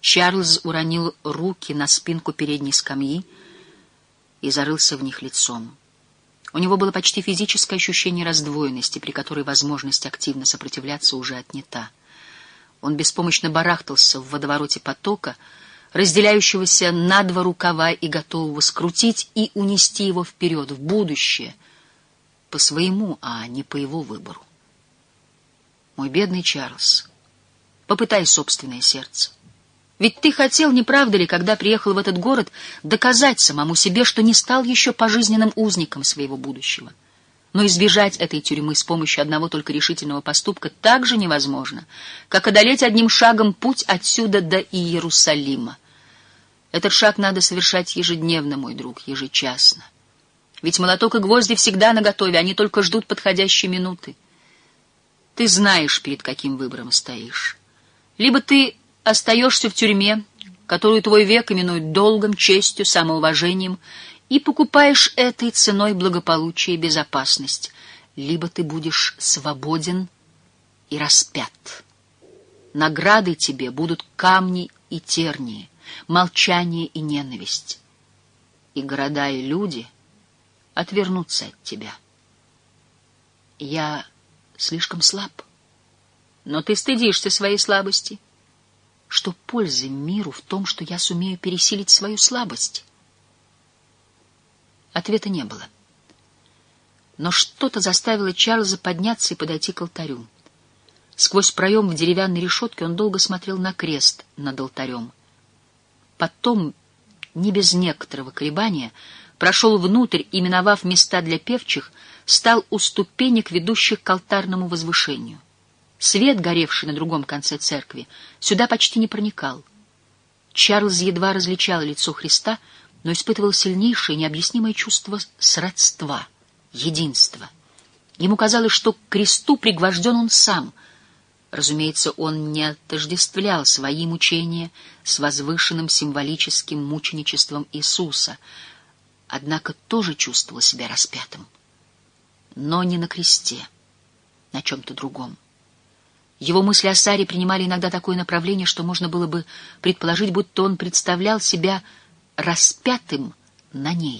Чарльз уронил руки на спинку передней скамьи и зарылся в них лицом. У него было почти физическое ощущение раздвоенности, при которой возможность активно сопротивляться уже отнята. Он беспомощно барахтался в водовороте потока, разделяющегося на два рукава и готового скрутить и унести его вперед, в будущее, по своему, а не по его выбору. Мой бедный Чарльз, попытай собственное сердце. Ведь ты хотел, не правда ли, когда приехал в этот город, доказать самому себе, что не стал еще пожизненным узником своего будущего. Но избежать этой тюрьмы с помощью одного только решительного поступка так же невозможно, как одолеть одним шагом путь отсюда до Иерусалима. Этот шаг надо совершать ежедневно, мой друг, ежечасно. Ведь молоток и гвозди всегда наготове, они только ждут подходящей минуты. Ты знаешь, перед каким выбором стоишь. Либо ты остаешься в тюрьме, которую твой век именует долгом, честью, самоуважением, и покупаешь этой ценой благополучие и безопасность, либо ты будешь свободен и распят. Наградой тебе будут камни и тернии, молчание и ненависть, и города и люди отвернутся от тебя. Я слишком слаб, но ты стыдишься своей слабости. Что пользы миру в том, что я сумею пересилить свою слабость? Ответа не было. Но что-то заставило Чарльза подняться и подойти к алтарю. Сквозь проем в деревянной решетке он долго смотрел на крест над алтарем. Потом, не без некоторого колебания, прошел внутрь и, миновав места для певчих, стал у ступенек, ведущих к алтарному возвышению. Свет, горевший на другом конце церкви, сюда почти не проникал. Чарльз едва различал лицо Христа, но испытывал сильнейшее необъяснимое чувство сродства, единства. Ему казалось, что к кресту пригвожден он сам. Разумеется, он не отождествлял свои мучения с возвышенным символическим мученичеством Иисуса, однако тоже чувствовал себя распятым. Но не на кресте, на чем-то другом. Его мысли о Саре принимали иногда такое направление, что можно было бы предположить, будто он представлял себя распятым на ней.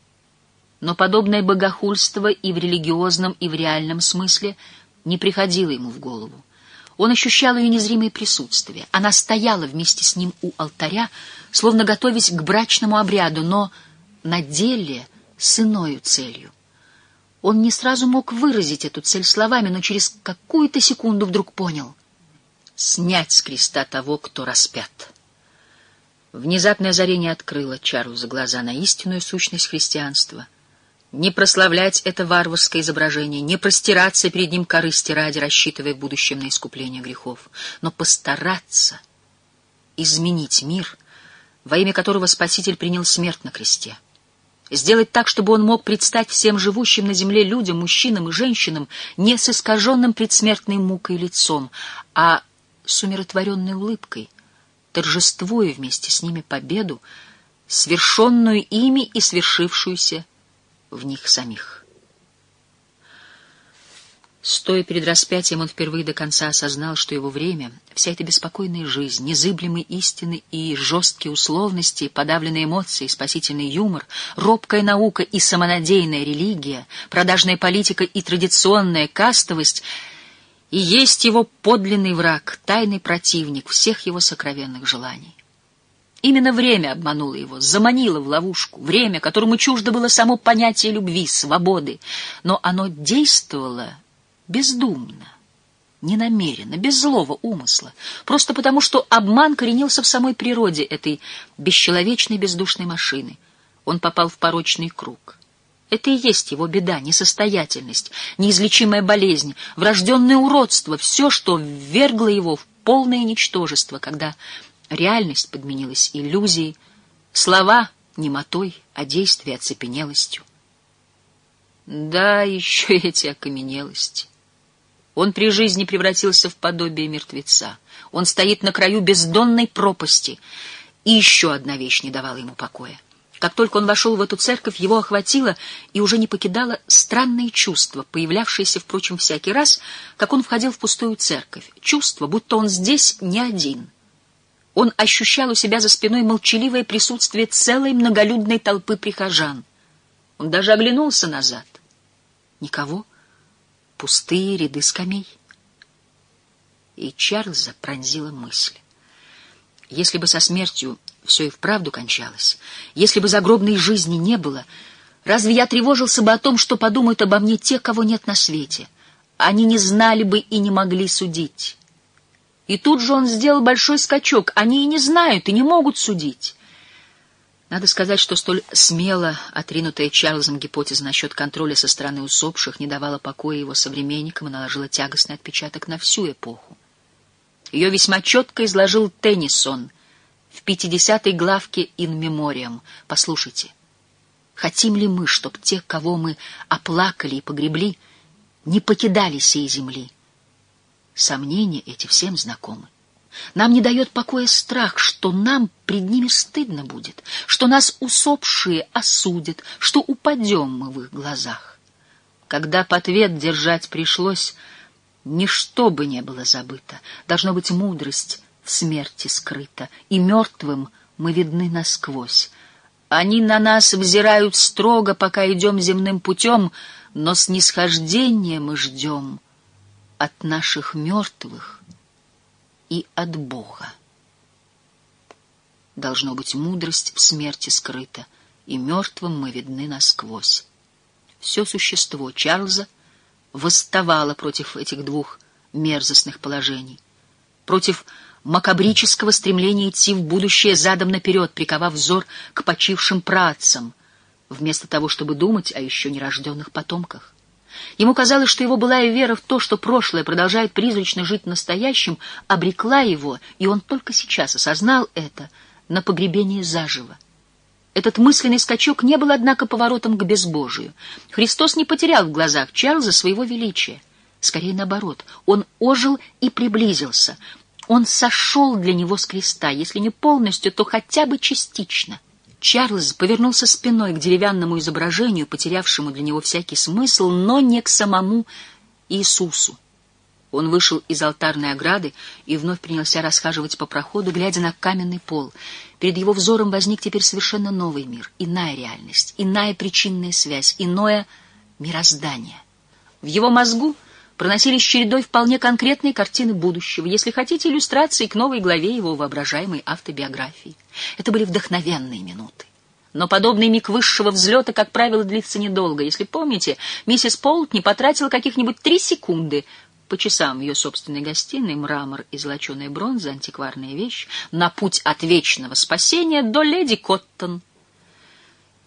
Но подобное богохульство и в религиозном, и в реальном смысле не приходило ему в голову. Он ощущал ее незримое присутствие. Она стояла вместе с ним у алтаря, словно готовясь к брачному обряду, но на деле с иною целью. Он не сразу мог выразить эту цель словами, но через какую-то секунду вдруг понял — снять с креста того, кто распят. Внезапное озарение открыло Чарльзу глаза на истинную сущность христианства. Не прославлять это варварское изображение, не простираться перед ним корысти ради, рассчитывая в будущем на искупление грехов, но постараться изменить мир, во имя которого Спаситель принял смерть на кресте. Сделать так, чтобы он мог предстать всем живущим на земле людям, мужчинам и женщинам, не с искаженным предсмертной мукой лицом, а с умиротворенной улыбкой, торжествуя вместе с ними победу, свершенную ими и свершившуюся в них самих. Стоя перед распятием, он впервые до конца осознал, что его время, вся эта беспокойная жизнь, незыблемые истины и жесткие условности, подавленные эмоции, спасительный юмор, робкая наука и самонадеянная религия, продажная политика и традиционная кастовость и есть его подлинный враг, тайный противник всех его сокровенных желаний. Именно время обмануло его, заманило в ловушку, время, которому чуждо было само понятие любви, свободы, но оно действовало бездумно, ненамеренно, без злого умысла, просто потому, что обман коренился в самой природе этой бесчеловечной бездушной машины. Он попал в порочный круг. Это и есть его беда, несостоятельность, неизлечимая болезнь, врожденное уродство, все, что ввергло его в полное ничтожество, когда реальность подменилась иллюзией, слова — немотой, а действия — оцепенелостью. Да, еще эти окаменелости. Он при жизни превратился в подобие мертвеца. Он стоит на краю бездонной пропасти. И еще одна вещь не давала ему покоя. Как только он вошел в эту церковь, его охватило и уже не покидало странное чувство, появлявшееся, впрочем, всякий раз, как он входил в пустую церковь. Чувство, будто он здесь не один. Он ощущал у себя за спиной молчаливое присутствие целой многолюдной толпы прихожан. Он даже оглянулся назад. Никого. Пустые ряды скамей. И Чарльза пронзила мысль. Если бы со смертью все и вправду кончалось, если бы загробной жизни не было, разве я тревожился бы о том, что подумают обо мне те, кого нет на свете? Они не знали бы и не могли судить. И тут же он сделал большой скачок. Они и не знают, и не могут судить. Надо сказать, что столь смело отринутая Чарльзом гипотеза насчет контроля со стороны усопших не давала покоя его современникам и наложила тягостный отпечаток на всю эпоху. Ее весьма четко изложил Теннисон в 50-й главке «In Memoriam». Послушайте. Хотим ли мы, чтоб те, кого мы оплакали и погребли, не покидали сей земли? Сомнения эти всем знакомы. Нам не дает покоя страх, что нам пред ними стыдно будет, что нас усопшие осудят, что упадем мы в их глазах. Когда ответ держать пришлось, ничто бы не было забыто. Должно быть, мудрость в смерти скрыта, и мертвым мы видны насквозь. Они на нас взирают строго, пока идем земным путем, но снисхождения мы ждем от наших мертвых и от Бога. Должно быть, мудрость в смерти скрыта, и мертвым мы видны насквозь. Все существо Чарльза восставало против этих двух мерзостных положений, против макабрического стремления идти в будущее задом наперед, приковав взор к почившим праотцам, вместо того, чтобы думать о еще нерожденных потомках. Ему казалось, что его былая вера в то, что прошлое продолжает призрачно жить в настоящем, обрекла его, и он только сейчас осознал это, на погребение заживо. Этот мысленный скачок не был, однако, поворотом к безбожию. Христос не потерял в глазах Чарльза своего величия. Скорее наоборот, он ожил и приблизился. Он сошел для него с креста, если не полностью, то хотя бы частично. Чарльз повернулся спиной к деревянному изображению, потерявшему для него всякий смысл, но не к самому Иисусу. Он вышел из алтарной ограды и вновь принялся расхаживать по проходу, глядя на каменный пол. Перед его взором возник теперь совершенно новый мир, иная реальность, иная причинная связь, иное мироздание. В его мозгу проносились чередой вполне конкретные картины будущего, если хотите, иллюстрации к новой главе его воображаемой автобиографии. Это были вдохновенные минуты. Но подобный миг высшего взлета, как правило, длится недолго. Если помните, миссис Полтни потратила каких-нибудь 3 секунды по часам в ее собственной гостиной, мрамор и золоченая бронза, антикварная вещь, на путь от вечного спасения до леди Коттон.